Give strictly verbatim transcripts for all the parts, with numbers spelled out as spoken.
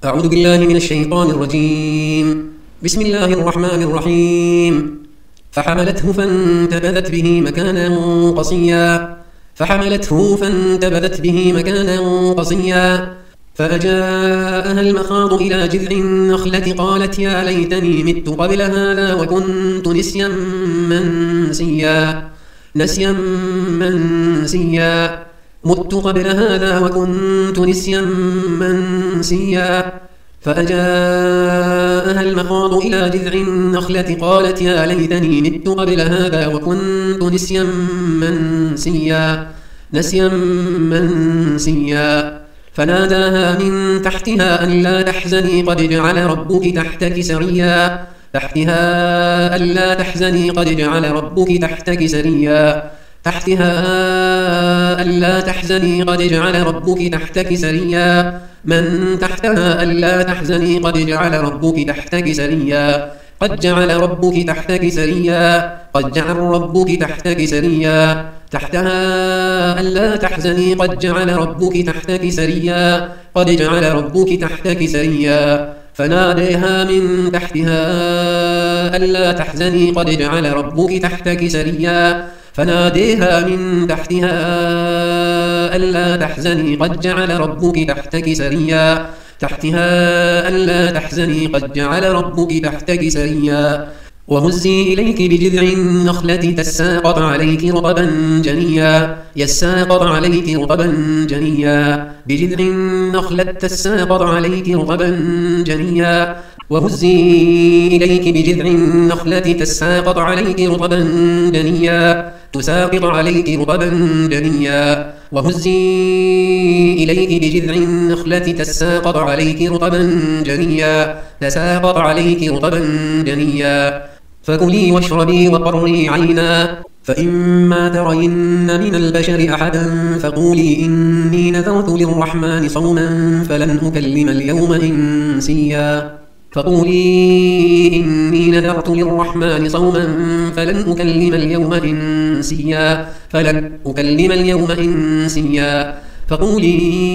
أعوذ بالله من الشيطان الرجيم. بسم الله الرحمن الرحيم. فحملته فانتبذت به مكانا قصيا فحملته فانتبذت به مكانا قصيا فأجاءها المخاض إلى جذع النخلة قالت يا ليتني مت قبل هذا وكنت نسيا منسيا نسيا منسيا مت قبل هذا وكنت نسيا منسيا فأجاءها المخاض إلى جذع النخلة قالت يا ليتني مت قبل هذا وكنت نسيا منسيا نسيا منسيا فناداها من تحتها ألا تحزني قد جعل ربك تحتك سريا تحتها ألا تحزني قد جعل ربك تحتك سريا تحتها ألا تحزني قد جعل ربك تحتك سريا من تحتها ألا تحزني قد جعل ربك تحتك سريا قد جعل ربك تحتك سريا قد جعل ربك تحتك سريا تحتها ألا تحزني قد جعل ربك تحتك سريا قد جعل ربك تحتك سريا فناديها من تحتها ألا تحزني قد جعل ربك تحتك سريا فناديها من تحتها ألا تحزني قد جعل ربك تحتك سريا تحتها ألا تحزني قد جعل ربك تحتك سريا وهزي إليك بجذع النخلة تساقط عليك رطبا جنيا يساقط عليك رطبا جنيا بجذع النخلة تساقط عليك رطبا جنيا وهزي إليك بجذع النخلة تساقط عليك رطبا جنيا تساقط عليك رطبا جنيا وهزي إليك بجذع النخلة تساقط عليك رطبا جنيا تساقط عليك رطبا جنيا فكلي واشربي وقري عينا فإما ترين من البشر أحدا فقولي إني نذرت للرحمن صوما فلن أكلم اليوم إنسيا فقولي إني نذرت للرحمن صوما فلن أكلم اليوم إنسيا فلن أكلم اليوم إنسيا فقولي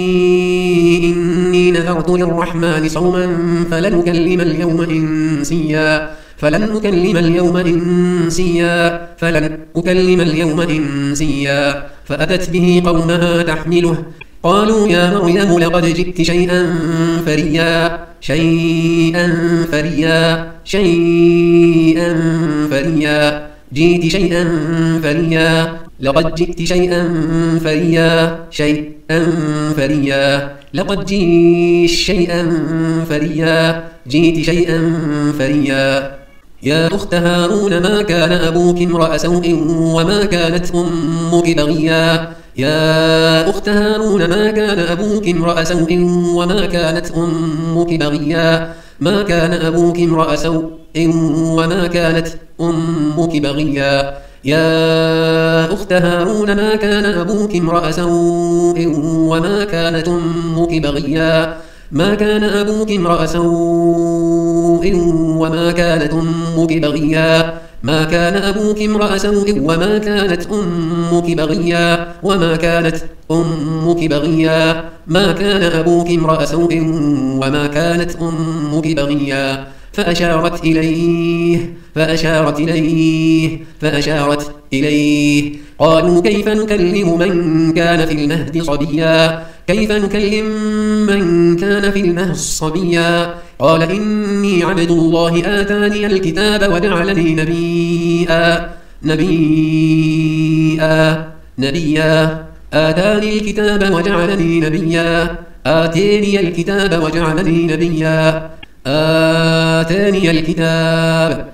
إني نذرت للرحمن صوما فلن أكلم اليوم إنسيا فلن أكلم اليوم إنسيا فلن أكلم اليوم إنسيا فأتت به قومها تحمله قالوا يا مريم لقد جئت شيئا فريا شيئا فريا شيئا فريا جئت شيئا فريا لقد جئت شيئا فريا شيئا فريا لقد جئت شيئا فريا جئت شيئا فريا يا أخت هارون ما كان أبوك امرأ سوء وما كانت أمك بغيا يا أخت هارون ما كان أبوك امرأ سوء وما كانت أمك بغيا ما كان أبوك امرأ سوء وما كانت أمك بغيا يا أخت هارون ما كان أبوك امرأ سوء وما كانت أمك بغيا ما كان أبوك امرأ سوء وما كانت أمك بغيا ما كان أبوك امرأ سوء وما كانت أمك بغيا وما كانت أمك بغيا ما كان أبوك امرأ سوء وما كانت أمك بغيا فأشارت إليه فأشارت إليه فأشارت إليه قالوا كيف نكلم من كان في المهد صبيا كيف نكلم من كان في المهد صبيا قال إني عبد الله آتاني الكتاب وجعلني نبيا نبيا نبيا آتاني الكتاب وجعلني نبيا آتاني الكتاب وجعلني نبيا آتاني الكتاب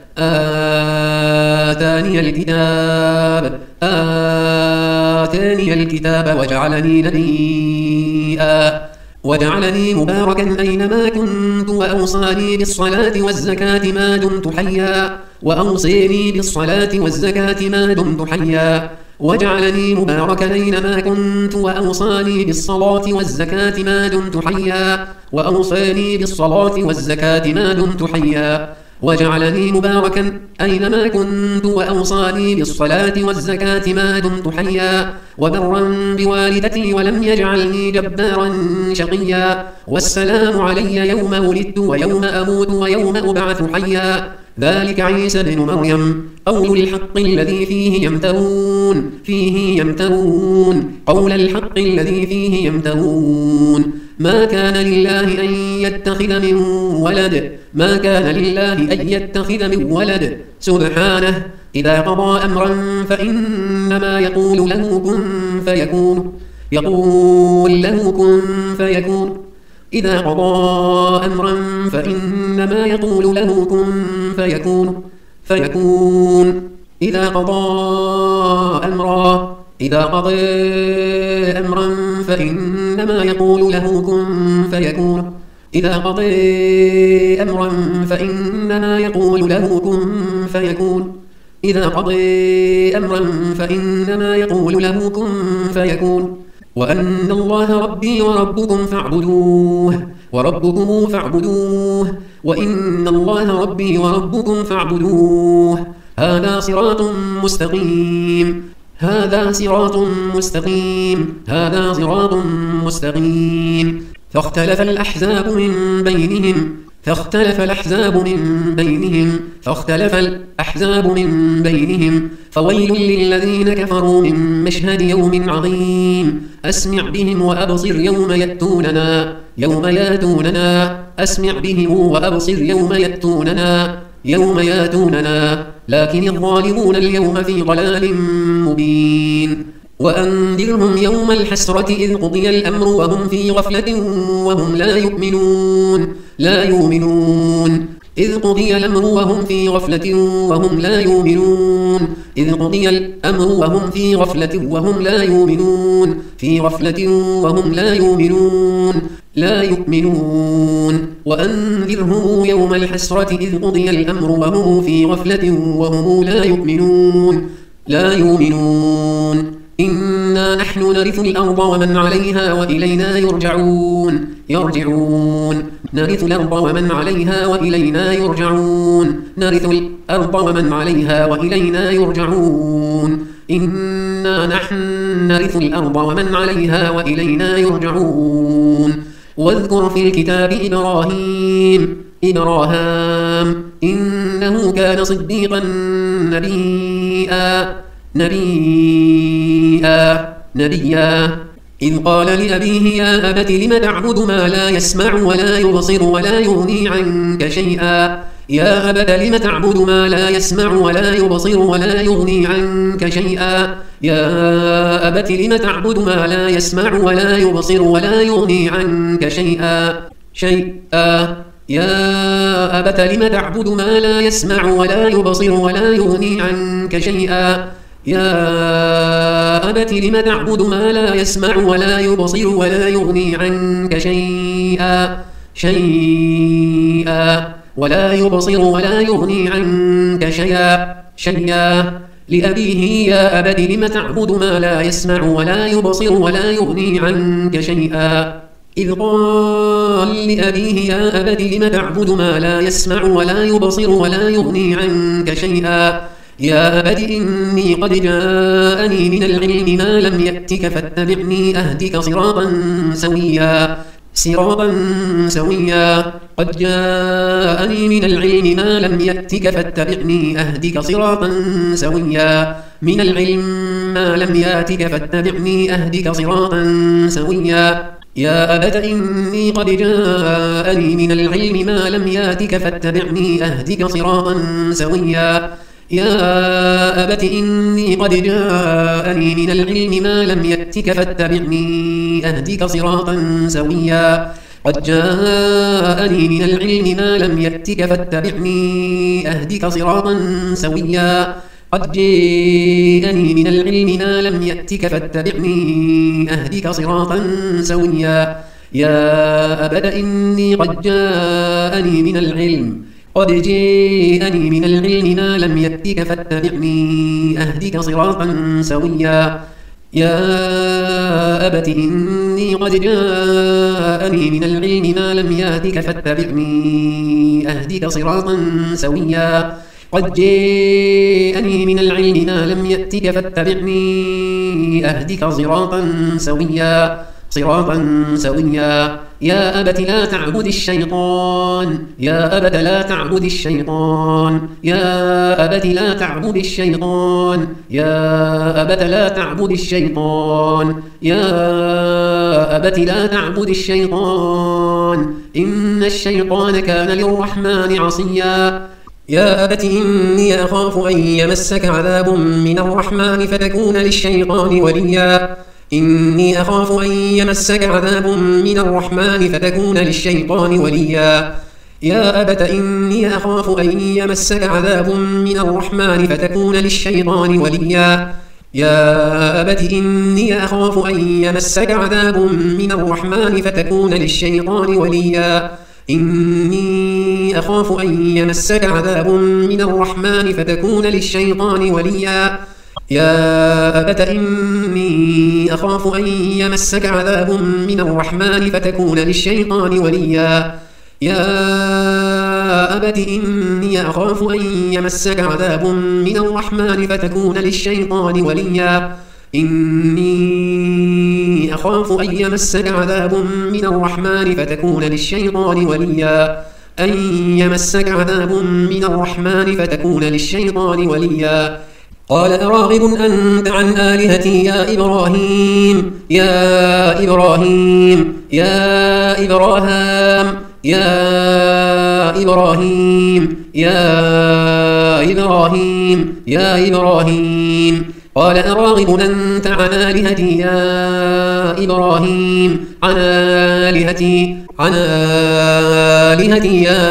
آتاني الكتاب آتاني الكتاب وجعلني نبيا وجعلني مباركا أينما كنت وأوصاني بالصلاة والزكاة ما دمت حيا وأوصيني بالصلاة والزكاة ما دمت حيا وجعلني مباركا أينما كنت وأوصاني بالصلاة والزكاة ما دمت حيا وأوصاني بالصلاة والزكاة ما دمت حيا وجعلني مباركا أينما كنت وأوصاني بالصلاة والزكاة ما دمت حيا وبرا بوالدتي ولم يجعلني جبارا شقيا والسلام علي يوم ولدت ويوم أموت ويوم أبعث حيا ذلك عيسى بن مريم قول الحق الذي فيه يمترون فيه يمترون قول الحق الذي فيه يمترون ما كان لله أن يتخذ من ولد ما كان لله أن يتخذ من ولد سبحانه إذا قضى أمرا فإنما يقول له كن فيكون يقول له كن فيكون إذا قضى أمرا فإنما يقول له كن فيكون فيكون إذا قضى أمرا إذا قضى أمرا فإنما يقول له كن فيكون إذا قضى أمرا فإنما يقول له كن فيكون إذا قضى أمرا فإنما يقول له كن فيكون وأن الله ربي وربكم فاعبدوه وربكم فاعبدوه وإن الله ربي وربكم فاعبدوه هذا صراط مستقيم هذا صراط مستقيم هذا صراط مستقيم فاختلف الأحزاب من بينهم فاختلف الأحزاب من بينهم فاختلف الأحزاب من بينهم فويل للذين كفروا من مشهد يوم عظيم أسمع بهم وأبصر يوم يأتوننا يوم يأتوننا أسمع بهم وأبصر يوم يأتوننا يوم يأتوننا لكن الظالمون اليوم في ضلال مبين وأنذرهم يوم الحسرة إذ قضي الأمر وهم في غفلة وهم لا يؤمنون لا يؤمنون إذ قضي الأمر وهم في غفلة وهم لا يؤمنون إذ قضي الأمر وهم في غفلة وهم لا يؤمنون في غفلة وهم لا يؤمنون لا يؤمنون وأنذرهم يوم الحسرة إذ قضي الأمر وهم في غفلة وهم لا يؤمنون لا يؤمنون إنا نحن نرث الأرض ومن عليها وإلينا يرجعون يرجعون نرث الأرض ومن عليها وإلينا يرجعون نرث الأرض ومن عليها وإلينا يرجعون إنا نحن نرث الأرض ومن عليها وإلينا يرجعون واذكر في الكتاب إبراهيم إبراهام إنه كان صديقا نبيا نبيا نبيا إذ قال لأبيه يا أبت لم تعبد ما لا يسمع ولا يبصر ولا يغني عنك شيئا يا أبت لم تعبد ما لا يسمع ولا يبصر ولا يغني عنك شيئا يا أبت لم تعبد ما لا يسمع ولا يبصر ولا يغني عنك شيئا شيئا يا أبت لم تعبد ما لا يسمع ولا يبصر ولا يغني عنك شيئا يا أبت لم تعبد ما لا يسمع ولا يبصر ولا يغني عنك شيئا شيئا ولا يبصر ولا يغني عنك شيئا شيئا لأبيه يا أبت لم تعبد ما لا يسمع ولا يبصر ولا يغني عنك شيئا إذ قال لأبيه يا أبت لم تعبد ما لا يسمع ولا يبصر ولا يغني عنك شيئا يا أبت إني قد جاءني من العلم ما لم يأتك فاتبعني أهدك صراطا سويا صراطا سويا قد جاءني من العلم ما لم يأتك فاتبعني أهدك صراطا سويا من العلم ما لم يأتك فاتبعني أهدك صراطا سويا يا أبت إني قد جاءني من العلم ما لم يأتك فاتبعني أهدك صراطا سويا يا أبت إني قد جاءني من العلم ما لم يأتك فاتبعني أهدك صراطا سويا قد جاءني من العلم ما لم يأتك فاتبعني أهدك صراطا سويا قد جاءني من العلم ما لم يأتك فاتبعني أهدك صراطا سويا يا أبت إني قد جاءني من العلم قد جاءني من العلم ما لم يأتك فاتبعني أهدك صراطا سويا يا أبت إني قد جاءني من العلم ما لم يأتك فاتبعني أهدك صراطا سويا قد جاءني من العلم ما لم يأتك فاتبعني أهدك صراطا سويا صراطا سويا يا أبت لا تعبد الشيطان يا أبت لا تعبد الشيطان يا أبت لا تعبد الشيطان يا أبت لا تعبد الشيطان يا أبت لا تعبد الشيطان إن الشيطان كان للرحمن عصيا يا أبت إني أخاف أن يمسك عذاب من الرحمن فتكون للشيطان وليا إني أخاف أن يمسك عذاب من الرحمن فتكون للشيطان وليا يا أبت إني أخاف أن يمسك عذاب من الرحمن فتكون للشيطان وليا يا أبت إني أخاف أن يمسك عذاب من الرحمن فتكون للشيطان وليا إني أخاف أن يمسك عذاب من الرحمن فتكون للشيطان وليا يا أبت إني أخاف أن يمسك عذاب من الرحمن فتكون للشيطان وليا يا أبت إني أخاف أن يمسك عذاب من الرحمن فتكون للشيطان وليا إني أخاف أن يمسك عذاب من الرحمن فتكون للشيطان وليا أن يمسك عذاب من الرحمن فتكون للشيطان وليا قال أراغب أنت عن آلهتي يا إبراهيم يا إبراهيم يا إبراهام يا إبراهيم يا إبراهيم يا إبراهيم قال أراغب أنت عن آلهتي يا إبراهيم عن آلهتي عن آلهتي يا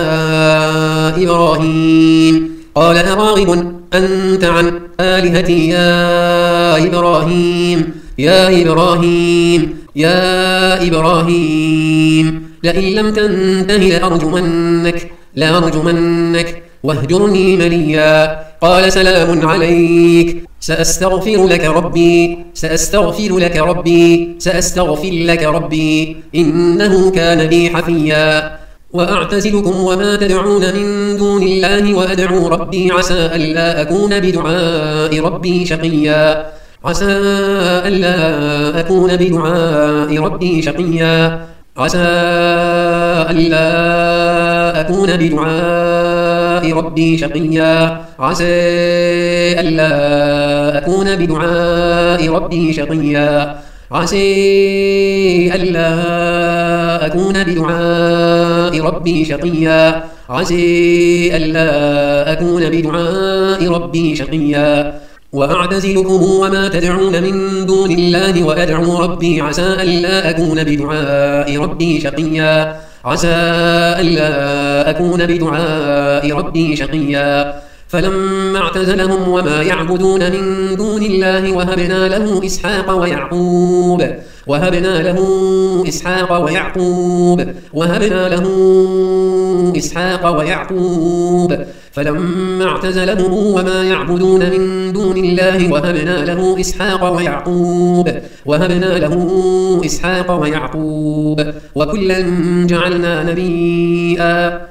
إبراهيم قال أراغب أنت عن آلهتي يا إبراهيم يا إبراهيم يا إبراهيم لئن لم تنته لأرجمنك لأرجمنك واهجرني مليا قال سلام عليك سأستغفر لك ربي سأستغفر لك ربي سأستغفر لك ربي إنه كان بي حفيا وأعتزلكم وما تدعون من دون الله وأدعو ربي عسى ألا أكون بدعاء ربي شقيا عسى ألا أكون بدعاء ربي شقيا عسى ألا أكون بدعاء ربي شقيا عسى ألا أكون بدعاء ربي شقيا عسى ألا أكون بدعاء ربي شقيا عسى ألا أكون بدعاء ربي شقيا وأعتزلكم وما تدعون من دون الله وأدعو ربي عسى ألا أكون بدعاء ربي شقيا عسى ألا أكون بدعاء ربي شقيا فلما اعتزلهم وما يعبدون من دون الله وهبنا له إسحاق ويعقوب وهبنا له إسحاق ويعقوب وهبنا له إسحاق ويعقوب فلما اعتزلهم وما يعبدون من دون الله وهبنا له إسحاق ويعقوب وهبنا له إسحاق ويعقوب وكلا جعلنا نبيا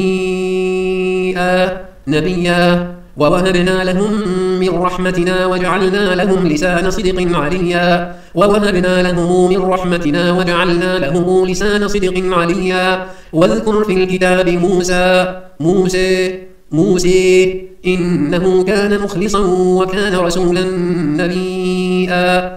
نبيا نبيا ووهبنا لهم من رحمتنا وجعلنا لهم لسان صدق عليا ووهبنا لهم من رحمتنا وجعلنا لهم لسان صدق عليا واذكر في الكتاب موسى موسى موسى إنه كان مخلصا وكان رسولا نبيا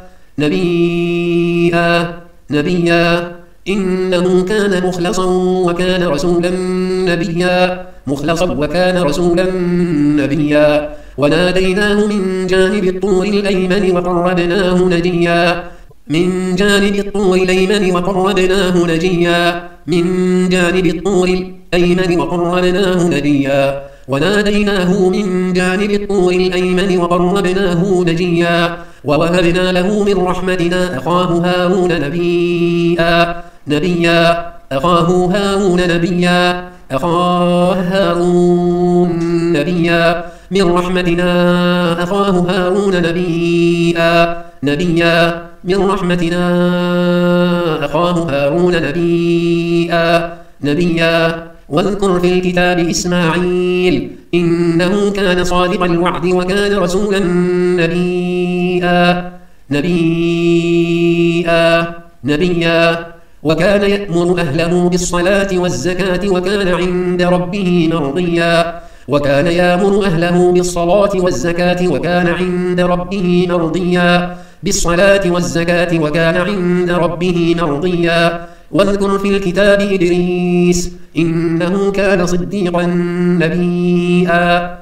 نبيا نبيا إنه كان مخلصا وكان رسولا نبيا مخلصا وكان رسولا نبيا وناديناه من جانب الطور الأيمن وقربناه نجيا من جانب الطور الأيمن وقربناه نجيا من جانب الطور الأيمن وقربناه نجيا وناديناه من جانب الطور الأيمن وقربناه نجيا ووهبنا له من رحمتنا أخاه هارون نبيا نبيا أخاه هارون نبيا أخاه هارون نبيا من رحمتنا أخاه هارون نبيا نبيا من رحمتنا أخاه هارون نبيا نبيا واذكر في الكتاب إسماعيل إنه كان صادق الوعد وكان رسولا نبيا نبيا نبيا وكان يأمر أهله بالصلاة والزكاة وكان عند ربه مرضيا وكان يأمر أهله بالصلاة والزكاة وكان عند ربه مرضيا بالصلاة والزكاة وكان عند ربه مرضيا واذكر في الكتاب إدريس إنه كان صديقا نبيا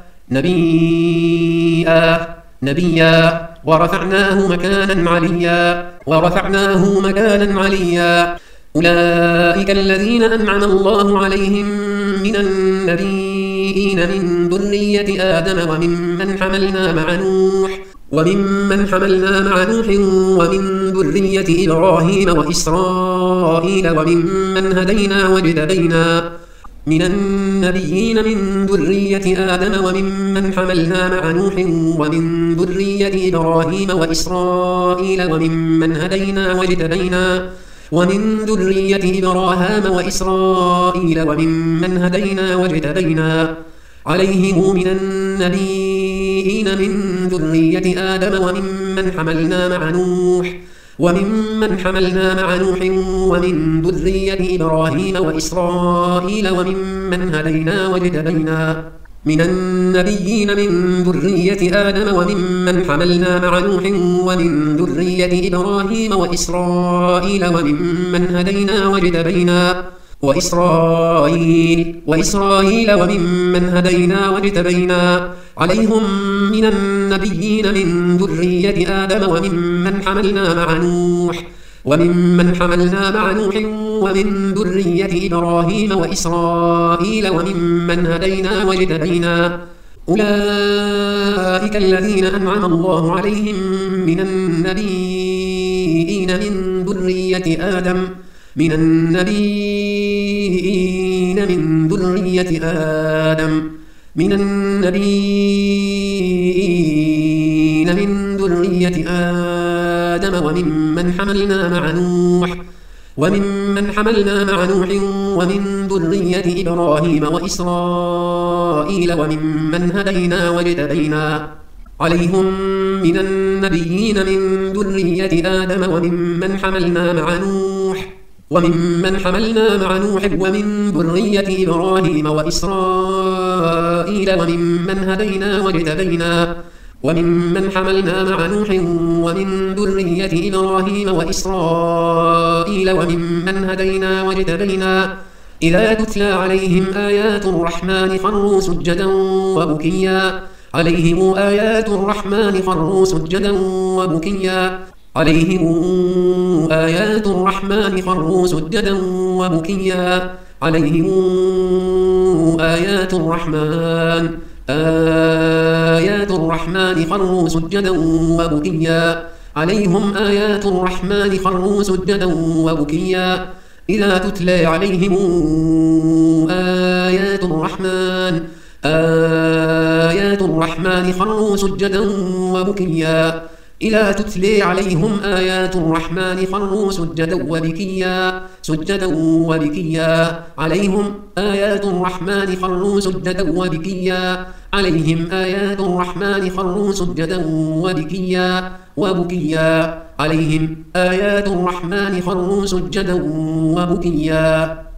نبيا نبيا ورفعناه مكانا عليا ورفعناه مكانا عليا أولئك الذين أنعم الله عليهم من النبيين من ذرية آدم وممن حملنا مع نوح وممن حملنا مع نوح ومن ذرية إبراهيم وإسرائيل وممن هدينا واجتبينا من النبيين من ذرية آدم وممن حملنا مع نوح ومن ذرية إبراهيم وإسرائيل وممن هدينا واجتبينا ومن ذرية إبراهام وإسرائيل وممن هدينا واجتبينا عليهم من النبيين من ذرية آدم وممن حملنا مع نوح وممن حملنا مع نوح ومن ذرية إبراهيم وإسرائيل وممن هدينا واجتبينا من النبيين من ذرية آدم وممن حملنا مع نوح ومن ذرية إبراهيم وإسرائيل وممن هدينا واجتبينا وإسرائيل وإسرائيل وممن هدينا واجتبينا عليهم من النبيين من ذرية آدم وممن حملنا مع نوح وممن حملنا مع نوح ومن ذرية إبراهيم وإسرائيل وممن هدينا واجتبينا أولئك الذين أنعم الله عليهم من النبيين من ذرية آدم من النبيين من ذرية آدم من النبيين من ذرية آدم وممن حملنا مع نوح وممن حملنا مع نوح ومن ذرية إبراهيم وإسرائيل وممن هدينا واجتبينا عليهم من النبيين من ذرية آدم وممن حملنا مع نوح وممن حملنا مع نوح ومن ذرية إبراهيم وإسرائيل وممن هدينا واجتبينا وممن حملنا مع نوح ومن ذرية إبراهيم وإسرائيل وممن هدينا واجتبينا إذا تتلى عليهم آيات الرحمن خروا سجدا وبكيا عليهم آيات الرحمن خروا سجدا وبكيا عليهم آيات الرحمن خروا سجدا وبكيا عليهم آيات الرحمن آيات الرحمن خروا سجدا وبكيا عليهم آيات الرحمن خروا سجدا وبكيا إذا تتلى عليهم آيات الرحمن آيات الرحمن خروا سجدا وبكيا إذا تتلى عليهم آيات الرحمن خروا سجدا وبكيا سجدا وبكيا عليهم آيات الرحمن خروا سجدا وبكيا عليهم آيات الرحمن خروا سجدا وبكيا وبكيا عليهم آيات الرحمن خروا سجدا وبكيا